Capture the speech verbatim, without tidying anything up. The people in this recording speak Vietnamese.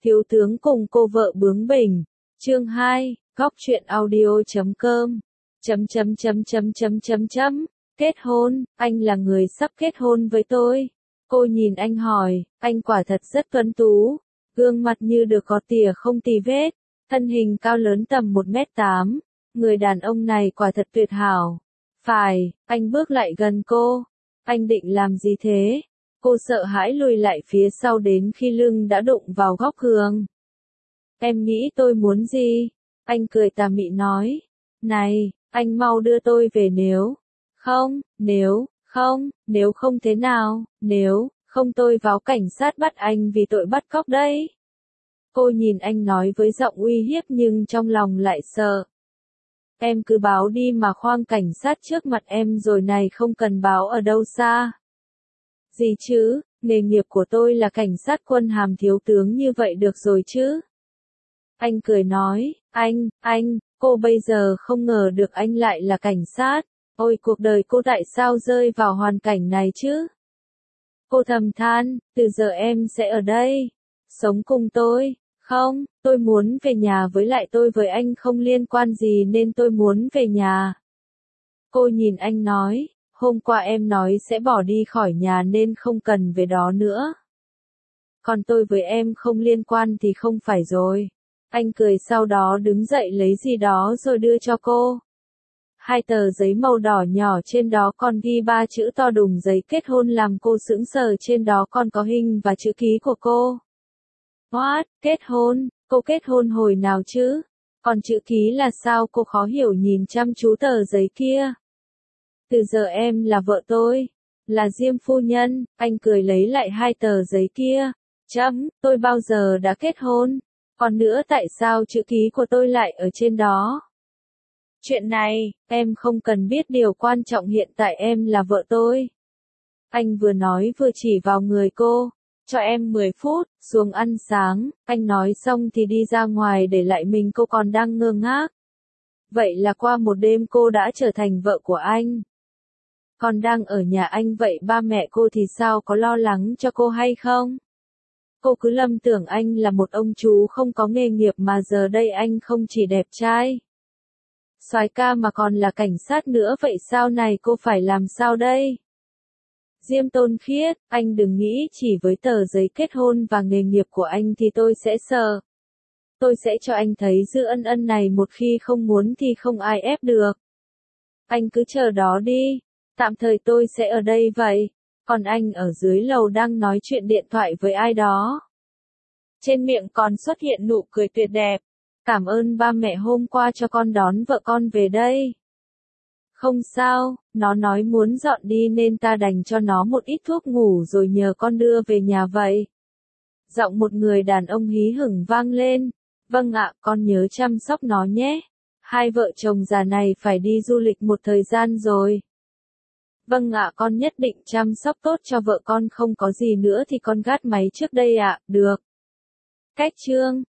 Thiếu tướng cùng cô vợ bướng bỉnh. Chương hai, góc truyện audio chấm com. Chấm chấm chấm chấm chấm chấm chấm. Kết hôn, anh là người sắp kết hôn với tôi. Cô nhìn anh hỏi, anh quả thật rất tuấn tú. Gương mặt như được có tỉa không tì vết. Thân hình cao lớn tầm một mét tám. Người đàn ông này quả thật tuyệt hảo. Phải, anh bước lại gần cô. Anh định làm gì thế? Cô sợ hãi lùi lại phía sau đến khi lưng đã đụng vào góc giường. Em nghĩ tôi muốn gì? Anh cười tà mị nói. Này, anh mau đưa tôi về nếu. Không, nếu, không, nếu không thế nào, nếu, không tôi báo cảnh sát bắt anh vì tội bắt cóc đấy. Cô nhìn anh nói với giọng uy hiếp nhưng trong lòng lại sợ. Em cứ báo đi mà khoang cảnh sát trước mặt em rồi này, không cần báo ở đâu xa. Gì chứ, nghề nghiệp của tôi là cảnh sát quân hàm thiếu tướng như vậy được rồi chứ. Anh cười nói, anh, anh, cô bây giờ không ngờ được anh lại là cảnh sát. Ôi cuộc đời cô tại sao rơi vào hoàn cảnh này chứ? Cô thầm than, từ giờ em sẽ ở đây. Sống cùng tôi. Không, tôi muốn về nhà, với lại tôi với anh không liên quan gì nên tôi muốn về nhà. Cô nhìn anh nói, hôm qua em nói sẽ bỏ đi khỏi nhà nên không cần về đó nữa. Còn tôi với em không liên quan thì không phải rồi. Anh cười sau đó đứng dậy lấy gì đó rồi đưa cho cô. Hai tờ giấy màu đỏ nhỏ, trên đó còn ghi ba chữ to đùng giấy kết hôn, làm cô sững sờ. Trên đó còn có hình và chữ ký của cô. What? Kết hôn? Cô kết hôn hồi nào chứ? Còn chữ ký là sao? Cô khó hiểu nhìn chăm chú tờ giấy kia. Từ giờ em là vợ tôi. Là Diêm phu nhân. Anh cười lấy lại hai tờ giấy kia. Chấm, tôi bao giờ đã kết hôn? Còn nữa tại sao chữ ký của tôi lại ở trên đó? Chuyện này, em không cần biết, điều quan trọng hiện tại em là vợ tôi. Anh vừa nói vừa chỉ vào người cô. Cho em mười phút, xuống ăn sáng. Anh nói xong thì đi ra ngoài để lại mình cô còn đang ngơ ngác. Vậy là qua một đêm cô đã trở thành vợ của anh. Còn đang ở nhà anh, vậy ba mẹ cô thì sao, có lo lắng cho cô hay không? Cô cứ lầm tưởng anh là một ông chú không có nghề nghiệp, mà giờ đây anh không chỉ đẹp trai, soái ca mà còn là cảnh sát nữa, vậy sau này cô phải làm sao đây? Diêm Tôn Khiết, anh đừng nghĩ chỉ với tờ giấy kết hôn và nghề nghiệp của anh thì tôi sẽ sợ. Tôi sẽ cho anh thấy dư ân ân này, một khi không muốn thì không ai ép được. Anh cứ chờ đó đi, tạm thời tôi sẽ ở đây vậy. Còn anh ở dưới lầu đang nói chuyện điện thoại với ai đó. Trên miệng còn xuất hiện nụ cười tuyệt đẹp. Cảm ơn ba mẹ hôm qua cho con đón vợ con về đây. Không sao, nó nói muốn dọn đi nên ta đành cho nó một ít thuốc ngủ rồi nhờ con đưa về nhà vậy. Giọng một người đàn ông hí hửng vang lên. Vâng ạ, con nhớ chăm sóc nó nhé. Hai vợ chồng già này phải đi du lịch một thời gian rồi. Vâng ạ, con nhất định chăm sóc tốt cho vợ con, không có gì nữa thì con gác máy trước đây ạ. Được. Cách chương